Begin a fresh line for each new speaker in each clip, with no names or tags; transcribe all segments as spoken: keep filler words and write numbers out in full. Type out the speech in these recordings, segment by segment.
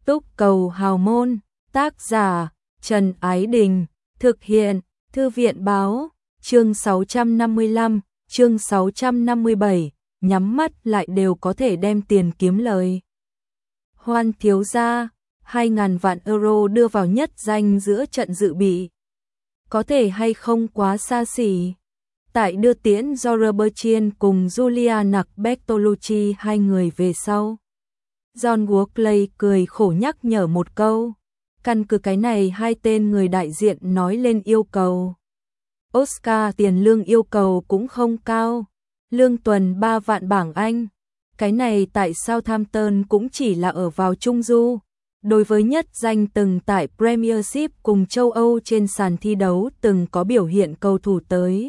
Túc cầu hào môn, tác giả Trần Ái Đình, thực hiện Thư viện Báo, chương sáu trăm năm mươi lăm, chương sáu trăm năm mươi bảy, nhắm mắt lại đều có thể đem tiền kiếm lời. Hoan thiếu gia, hai ngàn vạn euro đưa vào nhất danh giữa trận dự bị. Có thể hay không quá xa xỉ. Tại đưa tiễn do Robertson cùng Juliana Bertolucci hai người về sau. John Walkley cười khổ nhắc nhở một câu. Căn cứ cái này hai tên người đại diện nói lên yêu cầu. Oscar tiền lương yêu cầu cũng không cao. Lương tuần ba vạn bảng Anh. Cái này tại Southampton cũng chỉ là ở vào Trung Du. Đối với nhất danh từng tại Premiership cùng châu Âu trên sàn thi đấu từng có biểu hiện cầu thủ tới.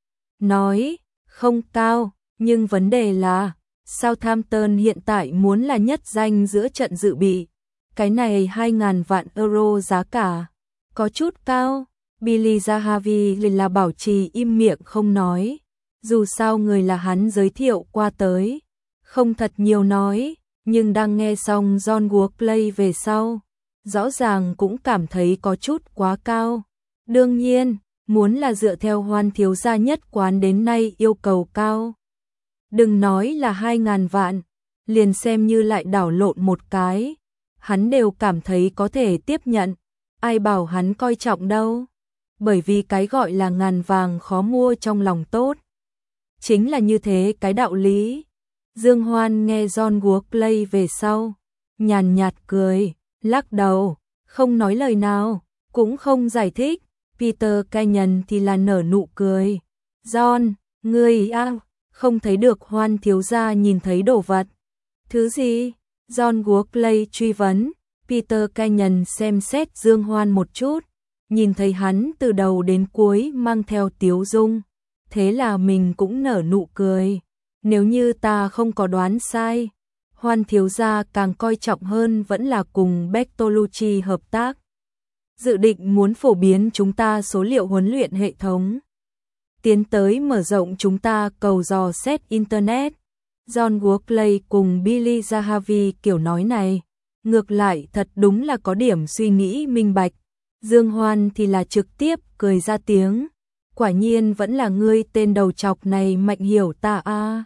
Nói, không cao, nhưng vấn đề là, Southampton hiện tại muốn là nhất danh giữa trận dự bị. Cái này hai ngàn vạn euro giá cả, có chút cao. Billy Zahavi là bảo trì im miệng không nói. Dù sao người là hắn giới thiệu qua tới. Không thật nhiều nói, nhưng đang nghe xong John Walkley về sau. Rõ ràng cũng cảm thấy có chút quá cao. Đương nhiên, muốn là dựa theo Hoan thiếu gia nhất quán đến nay yêu cầu cao. Đừng nói là hai ngàn vạn, liền xem như lại đảo lộn một cái. Hắn đều cảm thấy có thể tiếp nhận, ai bảo hắn coi trọng đâu. Bởi vì cái gọi là ngàn vàng khó mua trong lòng tốt. Chính là như thế cái đạo lý. Dương Hoan nghe John Walkley về sau, nhàn nhạt cười, lắc đầu, không nói lời nào, cũng không giải thích. Peter Kenyon thì là nở nụ cười. John, ngươi à, không thấy được Hoan thiếu gia nhìn thấy đồ vật. Thứ gì? John Walkley truy vấn. Peter Kenyon xem xét Dương Hoan một chút, nhìn thấy hắn từ đầu đến cuối mang theo tiếu dung. Thế là mình cũng nở nụ cười. Nếu như ta không có đoán sai, Hoan thiếu gia càng coi trọng hơn vẫn là cùng Bertolucci hợp tác. Dự định muốn phổ biến chúng ta số liệu huấn luyện hệ thống. Tiến tới mở rộng chúng ta cầu dò xét Internet. John Walkley cùng Billy Zahavi kiểu nói này. Ngược lại thật đúng là có điểm suy nghĩ minh bạch. Dương Hoan thì là trực tiếp cười ra tiếng. Quả nhiên vẫn là ngươi tên đầu chọc này mạnh hiểu ta a. À.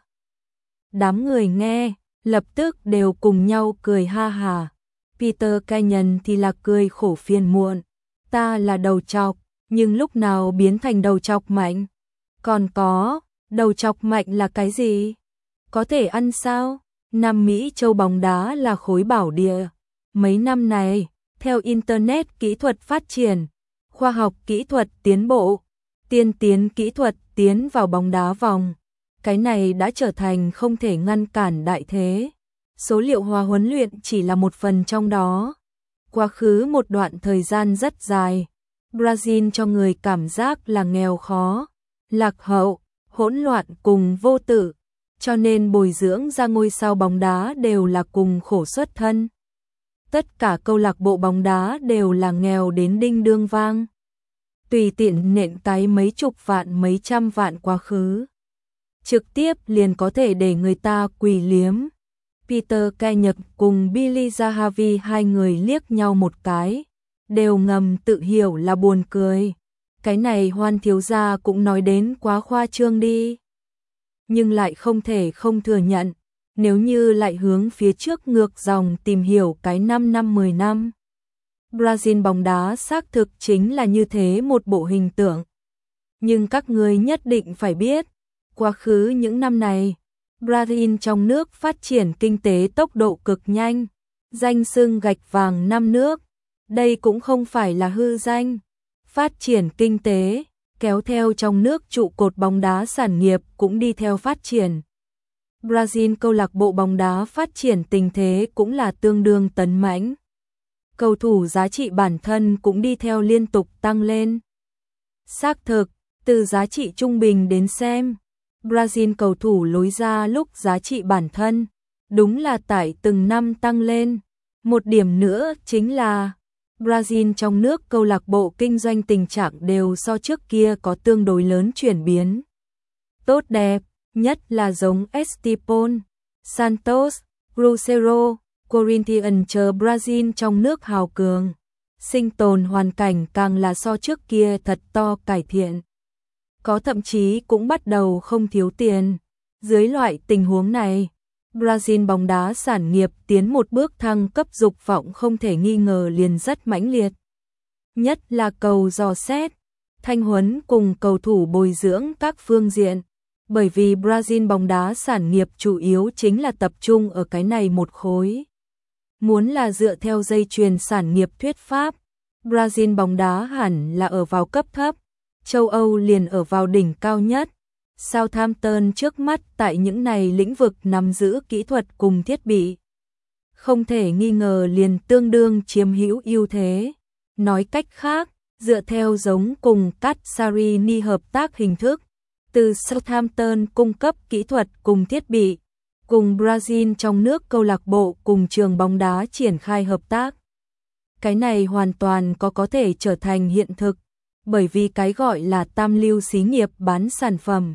Đám người nghe, lập tức đều cùng nhau cười ha hà. Peter Kenyon thì là cười khổ phiền muộn. Ta là đầu chọc, nhưng lúc nào biến thành đầu chọc mạnh? Còn có, đầu chọc mạnh là cái gì? Có thể ăn sao? Nam Mỹ châu bóng đá là khối bảo địa. Mấy năm này, theo Internet kỹ thuật phát triển, khoa học kỹ thuật tiến bộ, tiên tiến kỹ thuật tiến vào bóng đá vòng. Cái này đã trở thành không thể ngăn cản đại thế. Số liệu hóa huấn luyện chỉ là một phần trong đó. Quá khứ một đoạn thời gian rất dài, Brazil cho người cảm giác là nghèo khó, lạc hậu, hỗn loạn cùng vô tử, cho nên bồi dưỡng ra ngôi sao bóng đá đều là cùng khổ xuất thân. Tất cả câu lạc bộ bóng đá đều là nghèo đến đinh đương vang. Tùy tiện nện cái mấy chục vạn mấy trăm vạn quá khứ. Trực tiếp liền có thể để người ta quỳ liếm. Peter Kenyon cùng Billy Zahavi hai người liếc nhau một cái, đều ngầm tự hiểu là buồn cười. Cái này Hoan thiếu gia cũng nói đến quá khoa trương đi. Nhưng lại không thể không thừa nhận, nếu như lại hướng phía trước ngược dòng tìm hiểu cái năm năm mười năm. Brazil bóng đá xác thực chính là như thế một bộ hình tượng. Nhưng các người nhất định phải biết, quá khứ những năm này, Brazil trong nước phát triển kinh tế tốc độ cực nhanh, danh xưng gạch vàng năm nước. Đây cũng không phải là hư danh. Phát triển kinh tế, kéo theo trong nước trụ cột bóng đá sản nghiệp cũng đi theo phát triển. Brazil câu lạc bộ bóng đá phát triển tình thế cũng là tương đương tấn mãnh. Cầu thủ giá trị bản thân cũng đi theo liên tục tăng lên. Xác thực, từ giá trị trung bình đến xem, Brazil cầu thủ lối ra lúc giá trị bản thân, đúng là tại từng năm tăng lên. Một điểm nữa chính là, Brazil trong nước câu lạc bộ kinh doanh tình trạng đều so trước kia có tương đối lớn chuyển biến. Tốt đẹp, nhất là giống Estepão, Santos, Cruzeiro, Corinthians chờ Brazil trong nước hào cường. Sinh tồn hoàn cảnh càng là so trước kia thật to cải thiện. Có thậm chí cũng bắt đầu không thiếu tiền. Dưới loại tình huống này, Brazil bóng đá sản nghiệp tiến một bước thăng cấp dục vọng không thể nghi ngờ liền rất mãnh liệt. Nhất là cầu dò xét, thanh huấn cùng cầu thủ bồi dưỡng các phương diện. Bởi vì Brazil bóng đá sản nghiệp chủ yếu chính là tập trung ở cái này một khối. Muốn là dựa theo dây chuyền sản nghiệp thuyết pháp, Brazil bóng đá hẳn là ở vào cấp thấp, châu Âu liền ở vào đỉnh cao nhất. Southampton trước mắt tại những này lĩnh vực nắm giữ kỹ thuật cùng thiết bị. Không thể nghi ngờ liền tương đương chiếm hữu ưu thế. Nói cách khác, dựa theo giống cùng Casarini hợp tác hình thức, từ Southampton cung cấp kỹ thuật cùng thiết bị, cùng Brazil trong nước câu lạc bộ cùng trường bóng đá triển khai hợp tác. Cái này hoàn toàn có có thể trở thành hiện thực, bởi vì cái gọi là tam lưu xí nghiệp bán sản phẩm,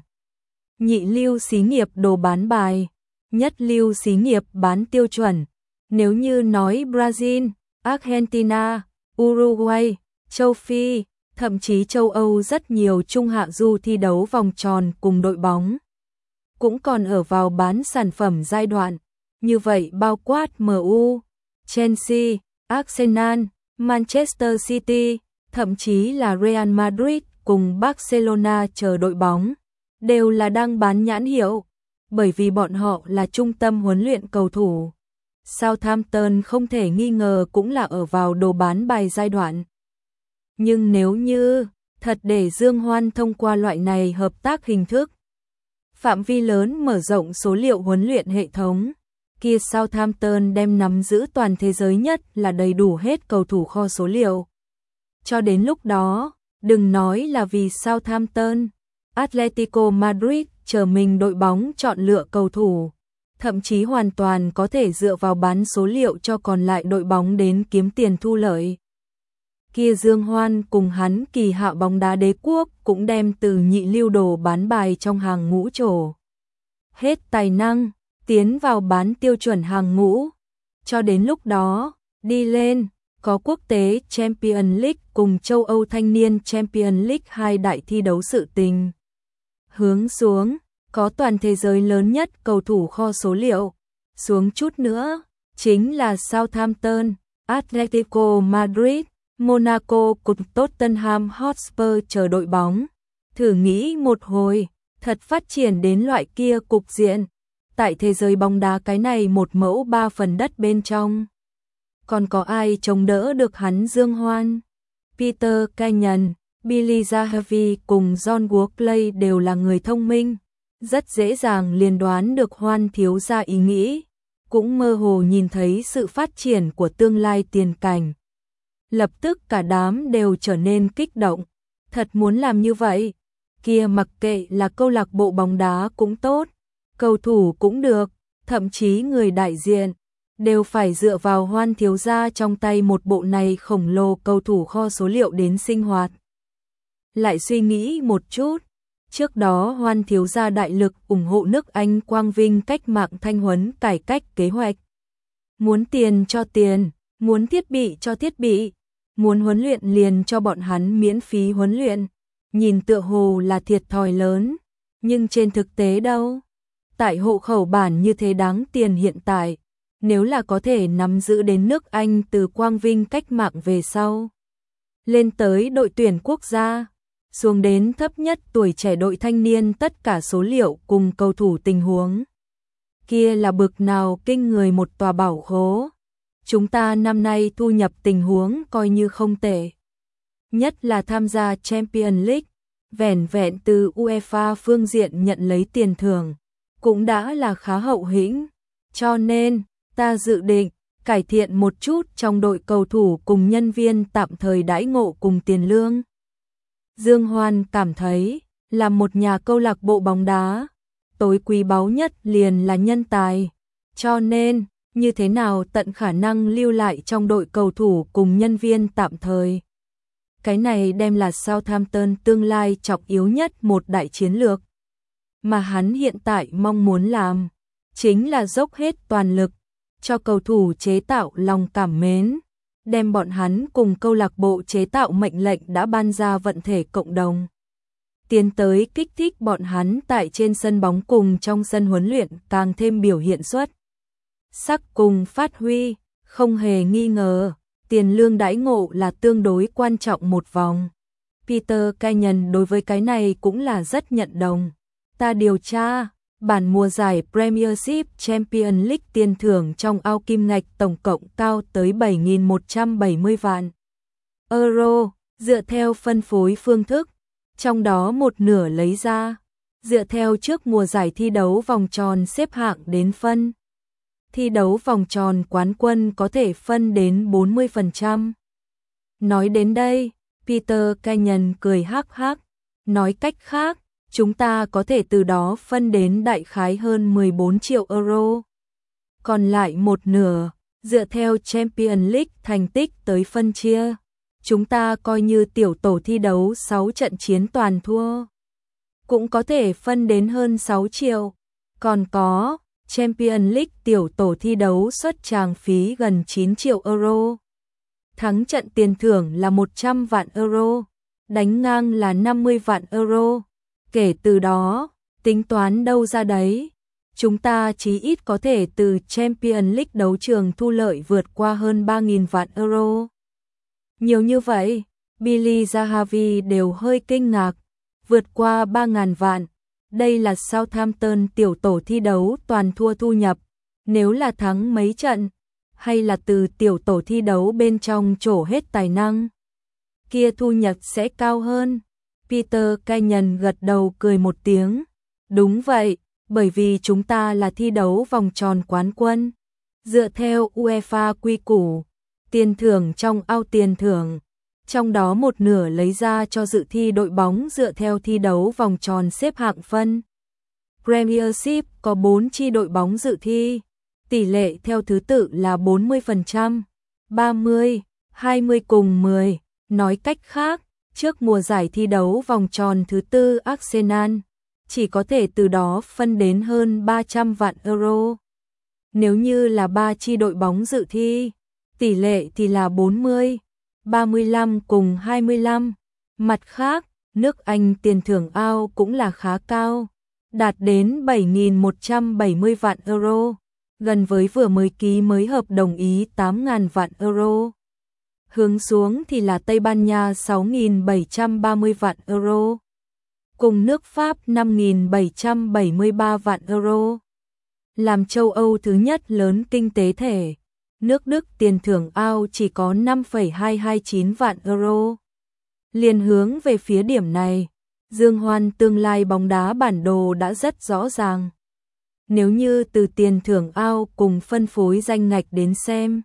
nhị lưu xí nghiệp đồ bán bài, nhất lưu xí nghiệp bán tiêu chuẩn. Nếu như nói Brazil, Argentina, Uruguay, châu Phi, thậm chí châu Âu rất nhiều trung hạ du thi đấu vòng tròn cùng đội bóng, cũng còn ở vào bán sản phẩm giai đoạn, như vậy bao quát em u, Chelsea, Arsenal, Manchester City, thậm chí là Real Madrid cùng Barcelona chờ đội bóng, đều là đang bán nhãn hiệu, bởi vì bọn họ là trung tâm huấn luyện cầu thủ. Southampton không thể nghi ngờ cũng là ở vào đồ bán bài giai đoạn. Nhưng nếu như thật để Dương Hoan thông qua loại này hợp tác hình thức, phạm vi lớn mở rộng số liệu huấn luyện hệ thống, kia Southampton đem nắm giữ toàn thế giới nhất là đầy đủ hết cầu thủ kho số liệu. Cho đến lúc đó, đừng nói là vì Southampton, Atletico Madrid chờ mình đội bóng chọn lựa cầu thủ, thậm chí hoàn toàn có thể dựa vào bán số liệu cho còn lại đội bóng đến kiếm tiền thu lợi. Kia Dương Hoan cùng hắn kỳ hạo bóng đá đế quốc cũng đem từ nhị lưu đồ bán bài trong hàng ngũ trổ hết tài năng, tiến vào bán tiêu chuẩn hàng ngũ. Cho đến lúc đó, đi lên, có quốc tế Champions League cùng châu Âu thanh niên Champions League hai đại thi đấu sự tình. Hướng xuống, có toàn thế giới lớn nhất cầu thủ kho số liệu. Xuống chút nữa, chính là Southampton, Atletico Madrid, Monaco cùng Tottenham Hotspur chờ đội bóng. Thử nghĩ một hồi, thật phát triển đến loại kia cục diện. Tại thế giới bóng đá cái này một mẫu ba phần đất bên trong, còn có ai chống đỡ được hắn Dương Hoan? Peter Kenyon, Billy Zahavi cùng John Walkley đều là người thông minh, rất dễ dàng liền đoán được Hoan thiếu gia ý nghĩ, cũng mơ hồ nhìn thấy sự phát triển của tương lai tiền cảnh. Lập tức cả đám đều trở nên kích động, thật muốn làm như vậy, kia mặc kệ là câu lạc bộ bóng đá cũng tốt, cầu thủ cũng được, thậm chí người đại diện, đều phải dựa vào Hoan thiếu gia trong tay một bộ này khổng lồ cầu thủ kho số liệu đến sinh hoạt. Lại suy nghĩ một chút, trước đó Hoan thiếu gia đại lực ủng hộ nước Anh quang vinh cách mạng thanh huấn cải cách kế hoạch. Muốn tiền cho tiền, muốn thiết bị cho thiết bị, muốn huấn luyện liền cho bọn hắn miễn phí huấn luyện, nhìn tựa hồ là thiệt thòi lớn, nhưng trên thực tế đâu? Tại hộ khẩu bản như thế đáng tiền hiện tại, nếu là có thể nắm giữ đến nước Anh từ quang vinh cách mạng về sau, lên tới đội tuyển quốc gia, xuống đến thấp nhất tuổi trẻ đội thanh niên tất cả số liệu cùng cầu thủ tình huống. Kia là bực nào kinh người một tòa bảo khố. Chúng ta năm nay thu nhập tình huống coi như không tệ. Nhất là tham gia Champions League, vẻn vẹn từ UEFA phương diện nhận lấy tiền thưởng, cũng đã là khá hậu hĩnh. Cho nên, ta dự định cải thiện một chút trong đội cầu thủ cùng nhân viên tạm thời đãi ngộ cùng tiền lương. Dương Hoan cảm thấy, là một nhà câu lạc bộ bóng đá, tối quý báu nhất liền là nhân tài. Cho nên, như thế nào tận khả năng lưu lại trong đội cầu thủ cùng nhân viên tạm thời. Cái này đem là Southampton tương lai trọng yếu nhất một đại chiến lược. Mà hắn hiện tại mong muốn làm, chính là dốc hết toàn lực, cho cầu thủ chế tạo lòng cảm mến, đem bọn hắn cùng câu lạc bộ chế tạo mệnh lệnh đã ban ra vận thể cộng đồng. Tiến tới kích thích bọn hắn tại trên sân bóng cùng trong sân huấn luyện càng thêm biểu hiện xuất sắc cùng phát huy, không hề nghi ngờ, tiền lương đãi ngộ là tương đối quan trọng một vòng. Peter Kenyon đối với cái này cũng là rất nhận đồng. Ta điều tra, bản mùa giải Premiership Champions League tiền thưởng trong ao kim ngạch tổng cộng cao tới bảy nghìn một trăm bảy mươi vạn euro, dựa theo phân phối phương thức, trong đó một nửa lấy ra, dựa theo trước mùa giải thi đấu vòng tròn xếp hạng đến phân. Thi đấu vòng tròn quán quân có thể phân đến bốn mươi phần trăm. Nói đến đây, Peter Kenyon cười hắc hắc, nói cách khác, chúng ta có thể từ đó phân đến đại khái hơn mười bốn triệu euro. Còn lại một nửa, dựa theo Champions League thành tích tới phân chia, chúng ta coi như tiểu tổ thi đấu sáu trận chiến toàn thua, cũng có thể phân đến hơn sáu triệu. Còn có Champions League tiểu tổ thi đấu xuất tràng phí gần chín triệu euro. Thắng trận tiền thưởng là một trăm vạn euro, đánh ngang là năm mươi vạn euro. Kể từ đó, tính toán đâu ra đấy, chúng ta chí ít có thể từ Champions League đấu trường thu lợi vượt qua hơn ba nghìn vạn euro. Nhiều như vậy, Billy Zahavi đều hơi kinh ngạc, vượt qua ba nghìn vạn. Đây là Southampton tiểu tổ thi đấu toàn thua thu nhập, nếu là thắng mấy trận, hay là từ tiểu tổ thi đấu bên trong trổ hết tài năng, kia thu nhập sẽ cao hơn. Peter Kenyon gật đầu cười một tiếng. Đúng vậy, bởi vì chúng ta là thi đấu vòng tròn quán quân. Dựa theo UEFA quy củ, tiền thưởng trong ao tiền thưởng, trong đó một nửa lấy ra cho dự thi đội bóng dựa theo thi đấu vòng tròn xếp hạng phân. Premiership có bốn chi đội bóng dự thi, tỷ lệ theo thứ tự là bốn mươi phần trăm, ba mươi, hai mươi cùng mười. Nói cách khác, trước mùa giải thi đấu vòng tròn thứ tư Arsenal chỉ có thể từ đó phân đến hơn ba trăm vạn euro. Nếu như là ba chi đội bóng dự thi, tỷ lệ thì là bốn mươi, ba mươi lăm cùng hai mươi lăm. Mặt khác, nước Anh tiền thưởng ao cũng là khá cao, đạt đến bảy nghìn một trăm bảy mươi vạn euro, gần với vừa mới ký mới hợp đồng ý tám nghìn vạn euro. Hướng xuống thì là Tây Ban Nha sáu nghìn bảy trăm ba mươi vạn euro, cùng nước Pháp năm nghìn bảy trăm bảy mươi ba vạn euro. Làm châu Âu thứ nhất lớn kinh tế thể, nước Đức tiền thưởng ao chỉ có năm phẩy hai hai chín vạn euro. Liên hướng về phía điểm này, Dương Hoan tương lai bóng đá bản đồ đã rất rõ ràng. Nếu như từ tiền thưởng ao cùng phân phối danh ngạch đến xem,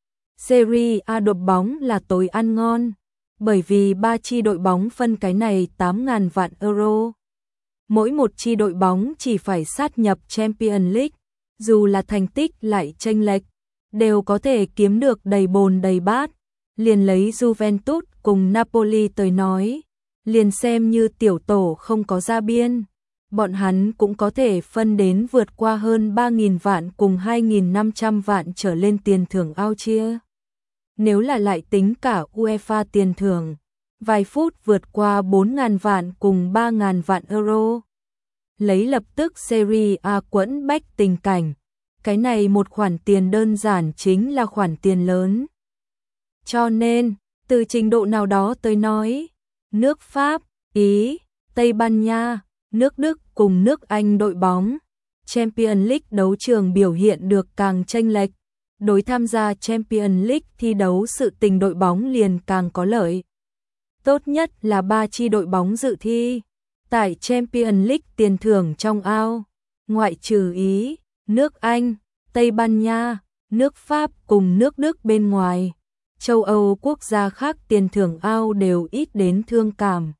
Serie A đội bóng là tối ăn ngon, bởi vì ba chi đội bóng phân cái này tám nghìn vạn euro. Mỗi một chi đội bóng chỉ phải sát nhập Champions League, dù là thành tích lại chênh lệch, đều có thể kiếm được đầy bồn đầy bát. Liền lấy Juventus cùng Napoli tới nói, liền xem như tiểu tổ không có ra biên, bọn hắn cũng có thể phân đến vượt qua hơn ba nghìn vạn cùng hai nghìn năm trăm vạn trở lên tiền thưởng ao chia. Nếu là lại tính cả UEFA tiền thưởng, vài phút vượt qua bốn nghìn vạn cùng ba nghìn vạn euro. Lấy lập tức Serie A quẫn bách tình cảnh, cái này một khoản tiền đơn giản chính là khoản tiền lớn. Cho nên, từ trình độ nào đó tới nói, nước Pháp, Ý, Tây Ban Nha, nước Đức cùng nước Anh đội bóng, Champions League đấu trường biểu hiện được càng chênh lệch, đối tham gia Champions League thi đấu sự tình đội bóng liền càng có lợi. Tốt nhất là ba chi đội bóng dự thi tại Champions League tiền thưởng trong ao, ngoại trừ Ý, nước Anh, Tây Ban Nha, nước Pháp cùng nước Đức bên ngoài, châu Âu quốc gia khác tiền thưởng ao đều ít đến thương cảm.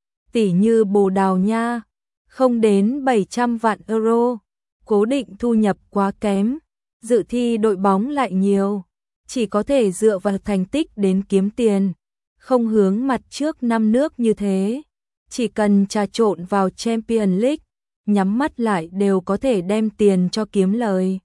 Tỷ như Bồ Đào Nha, không đến bảy trăm vạn euro, cố định thu nhập quá kém, dự thi đội bóng lại nhiều, chỉ có thể dựa vào thành tích đến kiếm tiền, không hướng mặt trước năm nước như thế, chỉ cần trà trộn vào Champions League, nhắm mắt lại đều có thể đem tiền cho kiếm lời.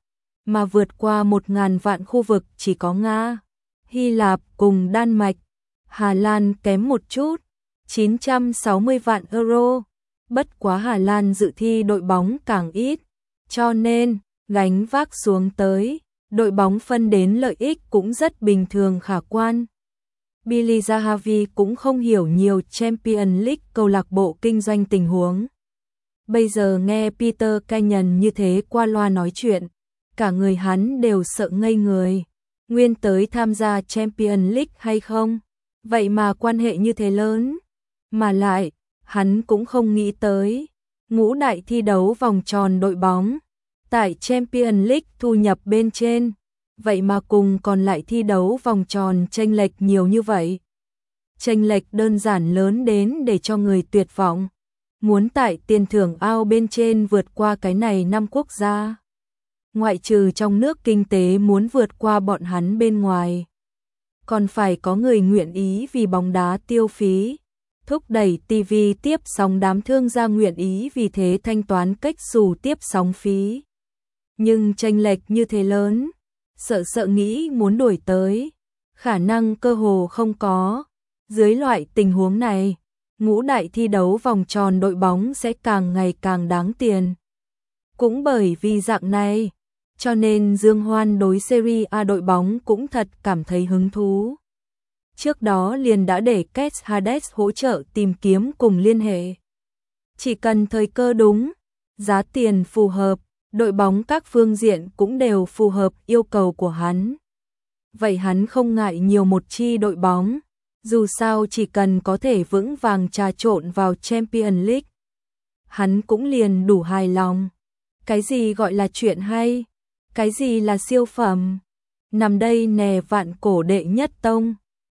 mà vượt qua một ngàn vạn khu vực chỉ có Nga, Hy Lạp cùng Đan Mạch. Hà Lan kém một chút, chín trăm sáu mươi vạn euro. Bất quá Hà Lan dự thi đội bóng càng ít, cho nên gánh vác xuống tới, đội bóng phân đến lợi ích cũng rất bình thường khả quan. Billy Zahavi cũng không hiểu nhiều Champions League câu lạc bộ kinh doanh tình huống. Bây giờ nghe Peter Kenyon như thế qua loa nói chuyện, cả người hắn đều sợ ngây người. Nguyên tới tham gia Champions League hay không? Vậy mà quan hệ như thế lớn. Mà lại, hắn cũng không nghĩ tới. Ngũ đại thi đấu vòng tròn đội bóng. Tại Champions League thu nhập bên trên. Vậy mà cùng còn lại thi đấu vòng tròn chênh lệch nhiều như vậy. Chênh lệch đơn giản lớn đến để cho người tuyệt vọng. Muốn tại tiền thưởng ao bên trên vượt qua cái này năm quốc gia. Ngoại trừ trong nước kinh tế muốn vượt qua bọn hắn bên ngoài. Còn phải có người nguyện ý vì bóng đá tiêu phí. Thúc đẩy ti vi tiếp sóng đám thương gia nguyện ý vì thế thanh toán cách xù tiếp sóng phí. Nhưng chênh lệch như thế lớn, sợ sợ nghĩ muốn đuổi tới, khả năng cơ hồ không có. Dưới loại tình huống này, ngũ đại thi đấu vòng tròn đội bóng sẽ càng ngày càng đáng tiền. Cũng bởi vì dạng này, cho nên Dương Hoan đối Serie A đội bóng cũng thật cảm thấy hứng thú. Trước đó liền đã để Kes Hades hỗ trợ tìm kiếm cùng liên hệ. Chỉ cần thời cơ đúng, giá tiền phù hợp, đội bóng các phương diện cũng đều phù hợp yêu cầu của hắn. Vậy hắn không ngại nhiều một chi đội bóng, dù sao chỉ cần có thể vững vàng trà trộn vào Champions League. Hắn cũng liền đủ hài lòng. Cái gì gọi là chuyện hay? Cái gì là siêu phẩm? Nằm đây nè vạn cổ đệ nhất tông.